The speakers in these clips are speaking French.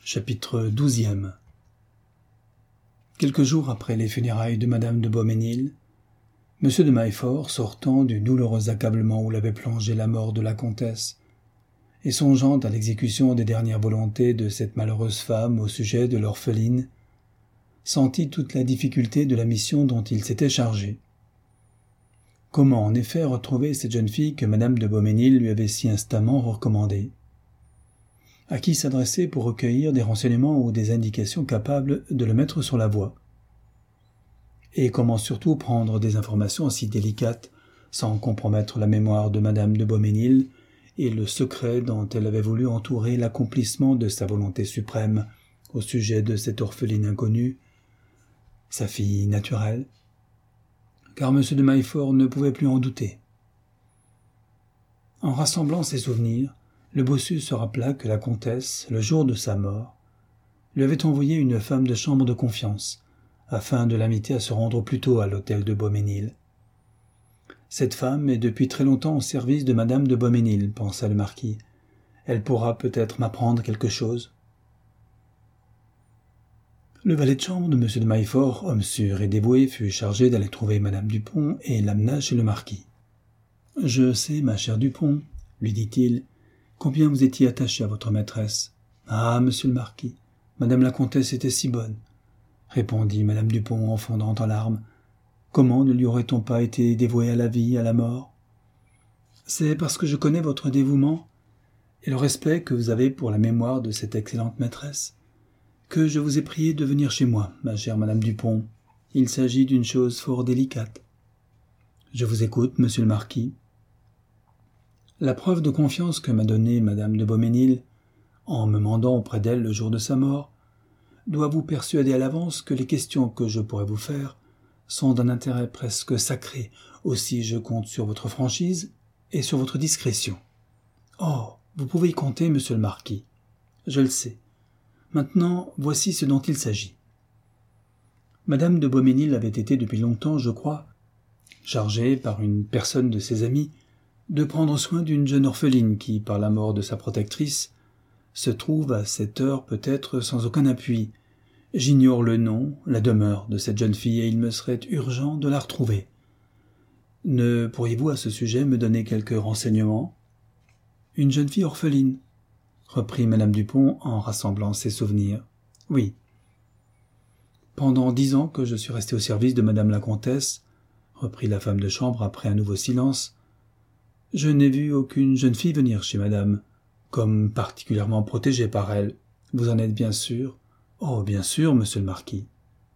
Chapitre 12. Quelques jours après les funérailles de madame de Beaumesnil, M. de Maillefort, sortant du douloureux accablement où l'avait plongé la mort de la comtesse, et songeant à l'exécution des dernières volontés de cette malheureuse femme au sujet de l'orpheline, sentit toute la difficulté de la mission dont il s'était chargé. Comment en effet retrouver cette jeune fille que madame de Beaumesnil lui avait si instamment recommandée? À qui s'adresser pour recueillir des renseignements ou des indications capables de le mettre sur la voie? Et comment surtout prendre des informations si délicates sans compromettre la mémoire de madame de Beaumesnil et le secret dont elle avait voulu entourer l'accomplissement de sa volonté suprême au sujet de cette orpheline inconnue, sa fille naturelle? Car M. de Maillefort ne pouvait plus en douter. En rassemblant ses souvenirs, le bossu se rappela que la comtesse, le jour de sa mort, lui avait envoyé une femme de chambre de confiance, afin de l'inviter à se rendre plus tôt à l'hôtel de Beaumesnil. Cette femme est depuis très longtemps au service de madame de Beaumesnil, pensa le marquis. Elle pourra peut-être m'apprendre quelque chose. Le valet de chambre de M. de Maillefort, homme sûr et dévoué, fut chargé d'aller trouver madame Dupont et l'amena chez le marquis. « Je sais, ma chère Dupont, lui dit-il, combien vous étiez attaché à votre maîtresse. Ah, monsieur le marquis, madame la comtesse était si bonne, répondit madame Dupont en fondant en larmes. Comment ne lui aurait-on pas été dévoué à la vie, à la mort? C'est parce que je connais votre dévouement et le respect que vous avez pour la mémoire de cette excellente maîtresse que je vous ai prié de venir chez moi, ma chère madame Dupont. Il s'agit d'une chose fort délicate. Je vous écoute, monsieur le marquis. La preuve de confiance que m'a donnée madame de Beaumesnil, en me mandant auprès d'elle le jour de sa mort, doit vous persuader à l'avance que les questions que je pourrais vous faire sont d'un intérêt presque sacré. Aussi je compte sur votre franchise et sur votre discrétion. Oh, vous pouvez y compter, monsieur le marquis. Je le sais. Maintenant, voici ce dont il s'agit. Madame de Beaumesnil avait été depuis longtemps, je crois, chargée par une personne de ses amis de prendre soin d'une jeune orpheline qui, par la mort de sa protectrice, se trouve à cette heure peut-être sans aucun appui. J'ignore le nom, la demeure de cette jeune fille et il me serait urgent de la retrouver. Ne pourriez-vous à ce sujet me donner quelques renseignements? Une jeune fille orpheline, reprit madame Dupont en rassemblant ses souvenirs. Oui. Pendant 10 ans que je suis resté au service de madame la comtesse, reprit la femme de chambre après un nouveau silence, je n'ai vu aucune jeune fille venir chez madame, comme particulièrement protégée par elle. Vous en êtes bien sûr? Oh, bien sûr, monsieur le marquis.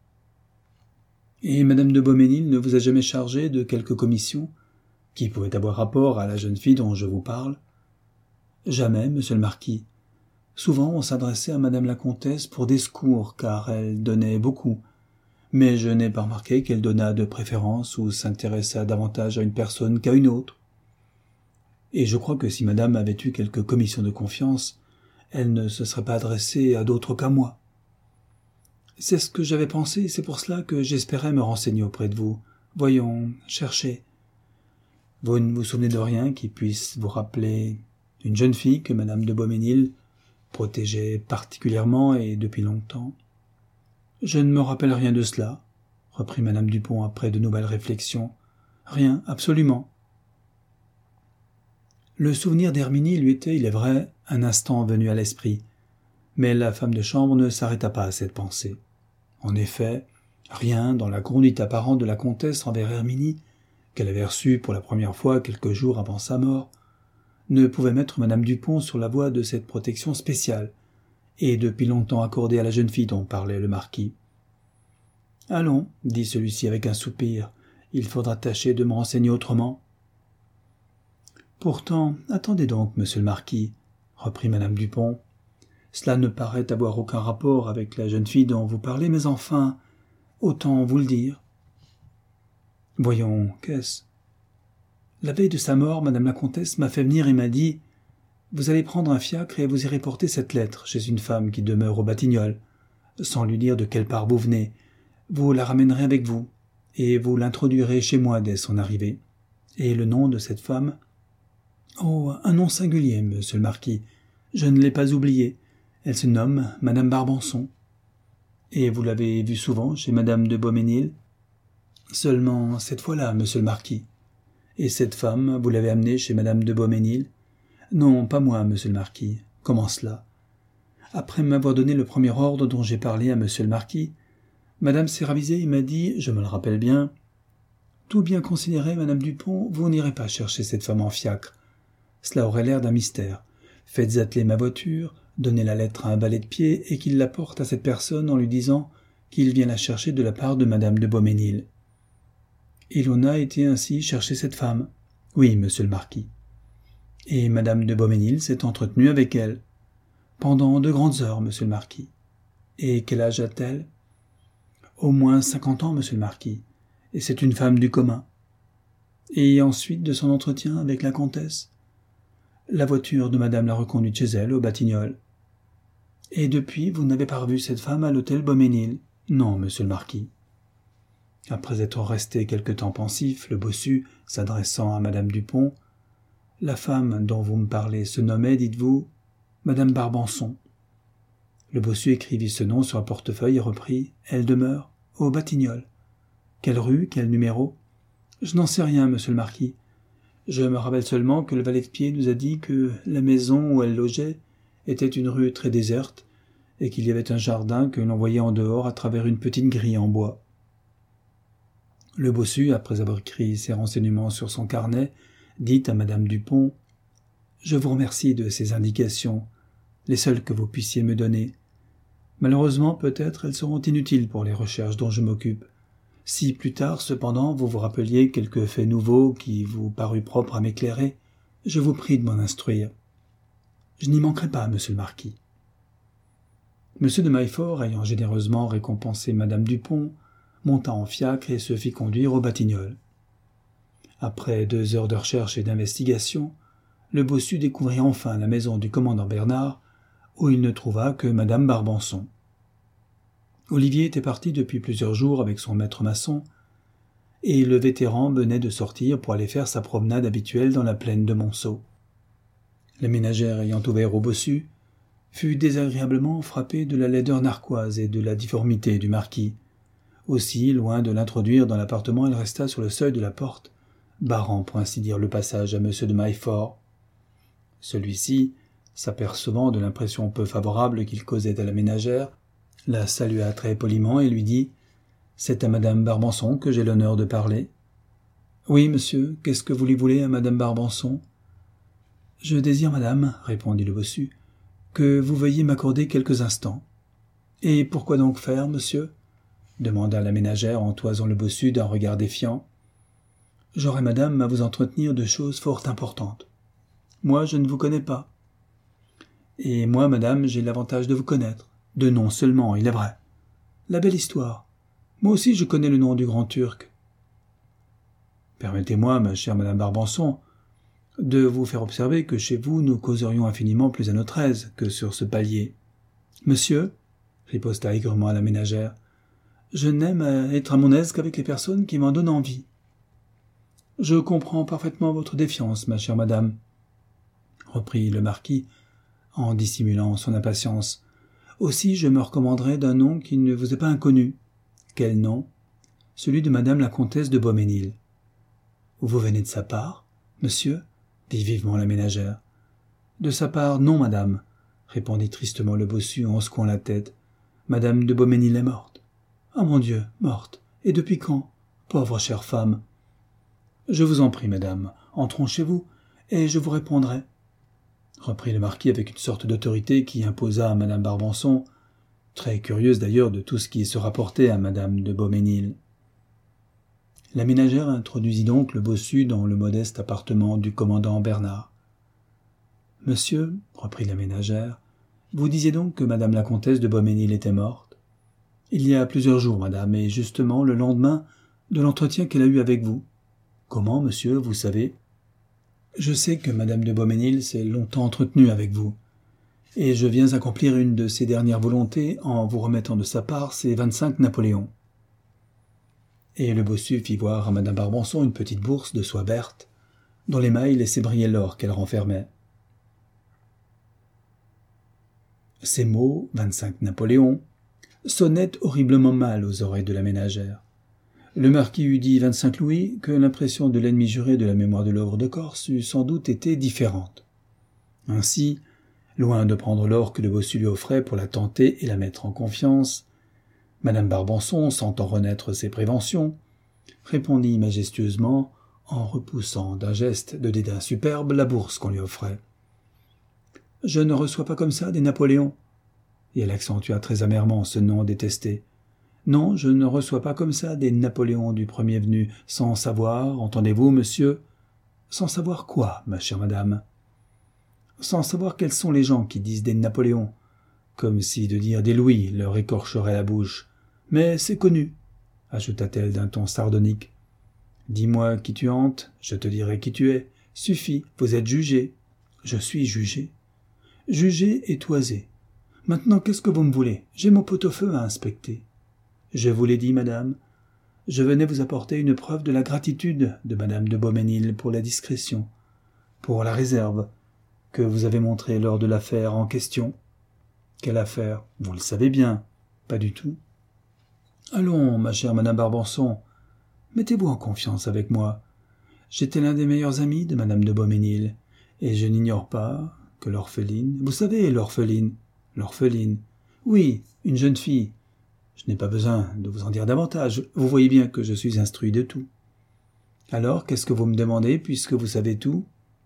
Et madame de Beaumesnil ne vous a jamais chargé de quelque commission qui pouvait avoir rapport à la jeune fille dont je vous parle? Jamais, monsieur le marquis. Souvent on s'adressait à madame la comtesse pour des secours, car elle donnait beaucoup, mais je n'ai pas remarqué qu'elle donnât de préférence ou s'intéressât davantage à une personne qu'à une autre. Et je crois que si madame avait eu quelque commission de confiance, elle ne se serait pas adressée à d'autres qu'à moi. C'est ce que j'avais pensé, c'est pour cela que j'espérais me renseigner auprès de vous. Voyons, cherchez. Vous ne vous souvenez de rien qui puisse vous rappeler une jeune fille que madame de Beaumesnil protégeait particulièrement et depuis longtemps? Je ne me rappelle rien de cela, reprit madame Dupont après de nouvelles réflexions. Rien, absolument. Le souvenir d'Herminie lui était, il est vrai, un instant venu à l'esprit, mais la femme de chambre ne s'arrêta pas à cette pensée. En effet, rien dans la conduite apparente de la comtesse envers Herminie, qu'elle avait reçue pour la première fois quelques jours avant sa mort, ne pouvait mettre madame Dupont sur la voie de cette protection spéciale, et depuis longtemps accordée à la jeune fille dont parlait le marquis. « Allons, dit celui-ci avec un soupir, il faudra tâcher de me renseigner autrement. » Pourtant, attendez donc, monsieur le marquis, reprit madame Dupont. Cela ne paraît avoir aucun rapport avec la jeune fille dont vous parlez, mais enfin, autant vous le dire. Voyons, qu'est-ce? La veille de sa mort, madame la comtesse m'a fait venir et m'a dit « Vous allez prendre un fiacre et vous irez porter cette lettre chez une femme qui demeure aux Batignolles, sans lui dire de quelle part vous venez. Vous la ramènerez avec vous, et vous l'introduirez chez moi dès son arrivée. Et le nom de cette femme? Oh, un nom singulier, monsieur le marquis. Je ne l'ai pas oublié, Elle se nomme madame Barbançon. Et vous l'avez vue souvent chez madame de Beaumesnil ? Seulement cette fois-là, monsieur le marquis. Et cette femme, vous l'avez amenée chez madame de Beaumesnil ? Non, pas moi, monsieur le marquis. Comment cela ? Après m'avoir donné le premier ordre dont j'ai parlé à monsieur le marquis, madame s'est ravisée et m'a dit, je me le rappelle bien, « Tout bien considéré, madame Dupont, vous n'irez pas chercher cette femme en fiacre. Cela aurait l'air d'un mystère. Faites atteler ma voiture, donnez la lettre à un valet de pied et qu'il la porte à cette personne en lui disant qu'il vient la chercher de la part de madame de Beaumesnil. » Et l'on a été ainsi chercher cette femme. Oui, monsieur le marquis. Et madame de Beaumesnil s'est entretenue avec elle. Pendant 2 grandes heures, monsieur le marquis. Et quel âge a-t-elle ? Au moins 50 ans, monsieur le marquis. Et c'est une femme du commun. Et ensuite de son entretien avec la comtesse, la voiture de madame l'a reconduite chez elle, au Batignolles. Et depuis, vous n'avez pas revu cette femme à l'hôtel Beaumesnil ? Non, monsieur le marquis. Après être resté quelque temps pensif, le bossu, s'adressant à madame Dupont, « La femme dont vous me parlez se nommait, dites-vous, madame Barbançon. » Le bossu écrivit ce nom sur un portefeuille et reprit, « Elle demeure au Batignolles. » Quelle rue, quel numéro ? Je n'en sais rien, monsieur le marquis. Je me rappelle seulement que le valet de pied nous a dit que la maison où elle logeait était une rue très déserte et qu'il y avait un jardin que l'on voyait en dehors à travers une petite grille en bois. Le bossu, après avoir écrit ses renseignements sur son carnet, dit à madame Dupont, « Je vous remercie de ces indications, les seules que vous puissiez me donner. Malheureusement, peut-être elles seront inutiles pour les recherches dont je m'occupe. Si plus tard, cependant, vous vous rappeliez quelque fait nouveau qui vous parut propre à m'éclairer, je vous prie de m'en instruire. Je n'y manquerai pas, monsieur le marquis. » Monsieur de Maillefort, ayant généreusement récompensé madame Dupont, monta en fiacre et se fit conduire au Batignolles. Après 2 heures de recherche et d'investigation, le bossu découvrit enfin la maison du commandant Bernard, où il ne trouva que madame Barbançon. Olivier était parti depuis plusieurs jours avec son maître maçon, et le vétéran venait de sortir pour aller faire sa promenade habituelle dans la plaine de Monceau. La ménagère ayant ouvert au bossu, fut désagréablement frappée de la laideur narquoise et de la difformité du marquis. Aussi, loin de l'introduire dans l'appartement, elle resta sur le seuil de la porte, barrant pour ainsi dire le passage à monsieur de Maillefort. Celui-ci, s'apercevant de l'impression peu favorable qu'il causait à la ménagère, la salua très poliment et lui dit « C'est à madame Barbançon que j'ai l'honneur de parler. »« Oui, monsieur, qu'est-ce que vous lui voulez à madame Barbançon ?»« Je désire, madame, répondit le bossu, que vous veuillez m'accorder quelques instants. »« Et pourquoi donc faire, monsieur ?» demanda la ménagère en toisant le bossu d'un regard défiant. « J'aurai, madame, à vous entretenir de choses fort importantes. Moi, je ne vous connais pas. Et moi, madame, j'ai l'avantage de vous connaître. De nom seulement, il est vrai. La belle histoire. Moi aussi, je connais le nom du grand Turc. Permettez-moi, ma chère madame Barbançon, de vous faire observer que chez vous, nous causerions infiniment plus à notre aise que sur ce palier. Monsieur, riposta aigrement la ménagère, je n'aime à être à mon aise qu'avec les personnes qui m'en donnent envie. Je comprends parfaitement votre défiance, ma chère madame, reprit le marquis, en dissimulant son impatience. Aussi, je me recommanderai d'un nom qui ne vous est pas inconnu. Quel nom ? Celui de madame la comtesse de Beaumesnil. Vous venez de sa part, monsieur ? Dit vivement la ménagère. De sa part, non, madame, répondit tristement le bossu en secouant la tête. Madame de Beaumesnil est morte. Ah, mon Dieu, morte. Et depuis quand ? Pauvre chère femme. Je vous en prie, madame, entrons chez vous, et je vous répondrai, reprit le marquis avec une sorte d'autorité qui imposa à madame Barbançon, très curieuse d'ailleurs de tout ce qui se rapportait à madame de Beaumesnil. La ménagère introduisit donc le bossu dans le modeste appartement du commandant Bernard. « Monsieur, reprit la ménagère, vous disiez donc que madame la comtesse de Beaumesnil était morte ? Il y a plusieurs jours, madame, et justement le lendemain de l'entretien qu'elle a eu avec vous. Comment, monsieur, vous savez ? Je sais que madame de Beaumesnil s'est longtemps entretenue avec vous, et je viens accomplir une de ses dernières volontés en vous remettant de sa part ses 25 Napoléons. » Et le bossu fit voir à madame Barbançon une petite bourse de soie verte, dont l'émail laissait briller l'or qu'elle renfermait. Ces mots, 25 Napoléon, sonnaient horriblement mal aux oreilles de la ménagère. Le marquis eût dit 25 louis que l'impression de l'ennemi juré de la mémoire de l'œuvre de Corse eût sans doute été différente. Ainsi, loin de prendre l'or que le bossu lui offrait pour la tenter et la mettre en confiance, Madame Barbançon, sentant renaître ses préventions, répondit majestueusement, en repoussant d'un geste de dédain superbe la bourse qu'on lui offrait. « Je ne reçois pas comme ça des Napoléons. » Et elle accentua très amèrement ce nom détesté. « Non, je ne reçois pas comme ça des Napoléons du premier venu, sans savoir, entendez-vous, monsieur ? Sans savoir quoi, ma chère madame ? Sans savoir quels sont les gens qui disent des Napoléons, comme si de dire des Louis leur écorcherait la bouche. Mais c'est connu, ajouta-t-elle d'un ton sardonique. Dis-moi qui tu hantes, je te dirai qui tu es. Suffit, vous êtes jugé. Je suis jugé. Jugé et toisé. Maintenant, qu'est-ce que vous me voulez ? J'ai mon pot-au-feu à inspecter. Je vous l'ai dit, madame. Je venais vous apporter une preuve de la gratitude de madame de Beaumesnil pour la discrétion, pour la réserve que vous avez montrée lors de l'affaire en question. Quelle affaire ? Vous le savez bien. Pas du tout. Allons, ma chère madame Barbançon, mettez-vous en confiance avec moi. J'étais l'un des meilleurs amis de madame de Beaumesnil, et je n'ignore pas que l'orpheline... Vous savez, l'orpheline. Oui, une jeune fille. Je n'ai pas besoin de vous en dire davantage. Vous voyez bien que je suis instruit de tout. Alors, qu'est-ce que vous me demandez, puisque vous savez tout ?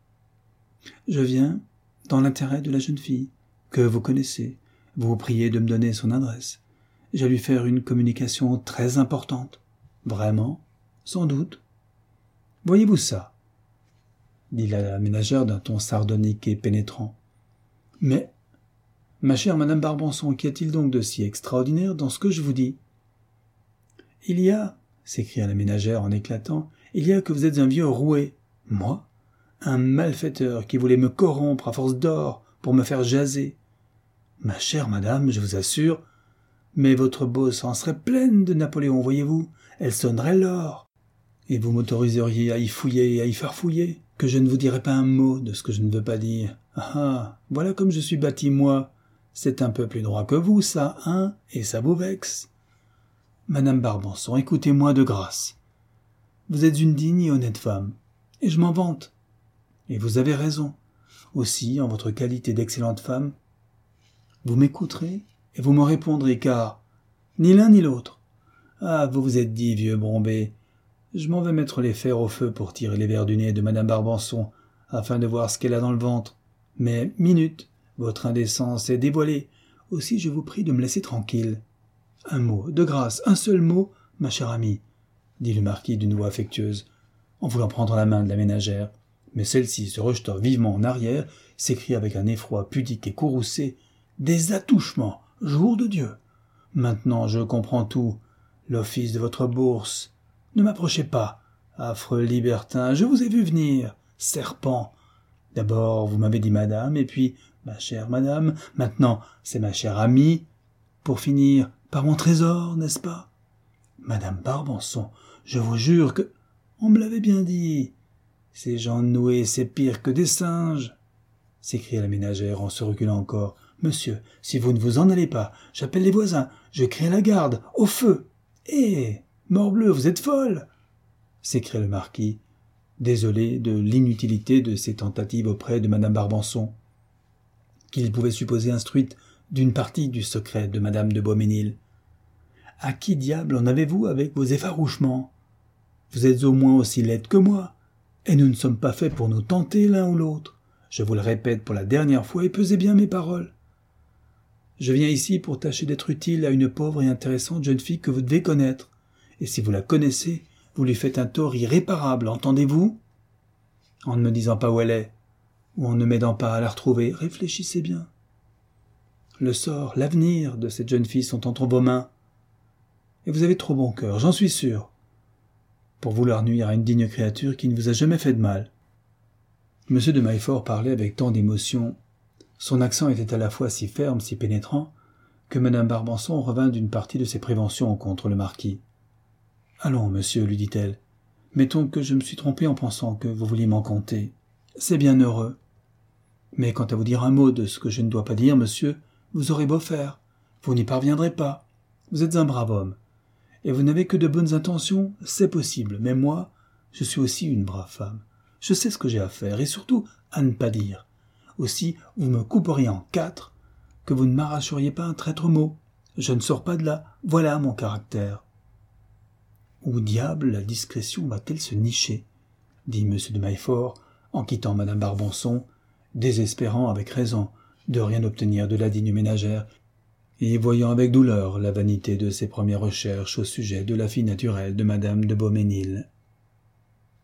Je viens dans l'intérêt de la jeune fille, que vous connaissez. Vous priez de me donner son adresse. J'ai lui faire une communication très importante. Vraiment ? Sans doute. Voyez-vous ça ? Dit la ménagère d'un ton sardonique et pénétrant. Mais, ma chère madame Barbançon, qu'y a-t-il donc de si extraordinaire dans ce que je vous dis ? Il y a, s'écria la ménagère en éclatant, il y a que vous êtes un vieux roué. Moi ? Un malfaiteur qui voulait me corrompre à force d'or pour me faire jaser. Ma chère madame, je vous assure, mais votre bosse en serait pleine de Napoléon, voyez-vous, elle sonnerait l'or. Et vous m'autoriseriez à y fouiller et à y faire fouiller, que je ne vous dirai pas un mot de ce que je ne veux pas dire. Ah, voilà comme je suis bâti, moi. C'est un peu plus droit que vous, ça, hein, et ça vous vexe. Madame Barbançon, écoutez-moi de grâce. Vous êtes une digne et honnête femme, et je m'en vante. Et vous avez raison. Aussi, en votre qualité d'excellente femme, vous m'écouterez et vous me répondrez, car ni l'un ni l'autre. Ah, vous vous êtes dit, vieux Brombé, je m'en vais mettre les fers au feu pour tirer les vers du nez de madame Barbançon, afin de voir ce qu'elle a dans le ventre. Mais, minute, votre indécence est dévoilée, aussi je vous prie de me laisser tranquille. Un mot, de grâce, un seul mot, ma chère amie, dit le marquis d'une voix affectueuse, en voulant prendre la main de la ménagère. Mais celle-ci, se rejetant vivement en arrière, s'écria avec un effroi pudique et courroucé. « Des attouchements, jour de Dieu ! Maintenant je comprends tout. L'office de votre bourse. Ne m'approchez pas, affreux libertin, je vous ai vu venir, serpent. D'abord vous m'avez dit madame, et puis ma chère madame, maintenant c'est ma chère amie. Pour finir, par mon trésor, n'est-ce pas ? Madame Barbançon, je vous jure que... On me l'avait bien dit. Ces gens noués, c'est pire que des singes, s'écria la ménagère en se reculant encore. Monsieur, si vous ne vous en allez pas, j'appelle les voisins, je crie à la garde, au feu. Eh, morbleu, vous êtes folle, s'écria le marquis, désolé de l'inutilité de ses tentatives auprès de madame Barbançon, qu'il pouvait supposer instruite d'une partie du secret de madame de Beaumesnil. À qui diable en avez-vous avec vos effarouchements ? Vous êtes au moins aussi laide que moi, et nous ne sommes pas faits pour nous tenter l'un ou l'autre. Je vous le répète pour la dernière fois, et pesez bien mes paroles. Je viens ici pour tâcher d'être utile à une pauvre et intéressante jeune fille que vous devez connaître, et si vous la connaissez, vous lui faites un tort irréparable, entendez-vous ? En ne me disant pas où elle est, ou en ne m'aidant pas à la retrouver, réfléchissez bien. Le sort, l'avenir de cette jeune fille sont entre vos mains, et vous avez trop bon cœur, j'en suis sûr, pour vouloir nuire à une digne créature qui ne vous a jamais fait de mal. M. de Maillefort parlait avec tant d'émotion, son accent était à la fois si ferme, si pénétrant, que Mme Barbançon revint d'une partie de ses préventions contre le marquis. « Allons, monsieur, lui dit-elle, mettons que je me suis trompée en pensant que vous vouliez m'en conter. C'est bien heureux. Mais quant à vous dire un mot de ce que je ne dois pas dire, monsieur, vous aurez beau faire, vous n'y parviendrez pas. Vous êtes un brave homme. Et vous n'avez que de bonnes intentions, c'est possible. Mais moi, je suis aussi une brave femme. Je sais ce que j'ai à faire, et surtout à ne pas dire. Aussi, vous me couperiez en 4, que vous ne m'arracheriez pas un traître mot. Je ne sors pas de là, voilà mon caractère. Où diable la discrétion va-t-elle se nicher ? Dit M. de Maillefort, en quittant Madame Barbançon, désespérant avec raison de rien obtenir de la digne ménagère, et voyant avec douleur la vanité de ses premières recherches au sujet de la fille naturelle de Madame de Beaumesnil.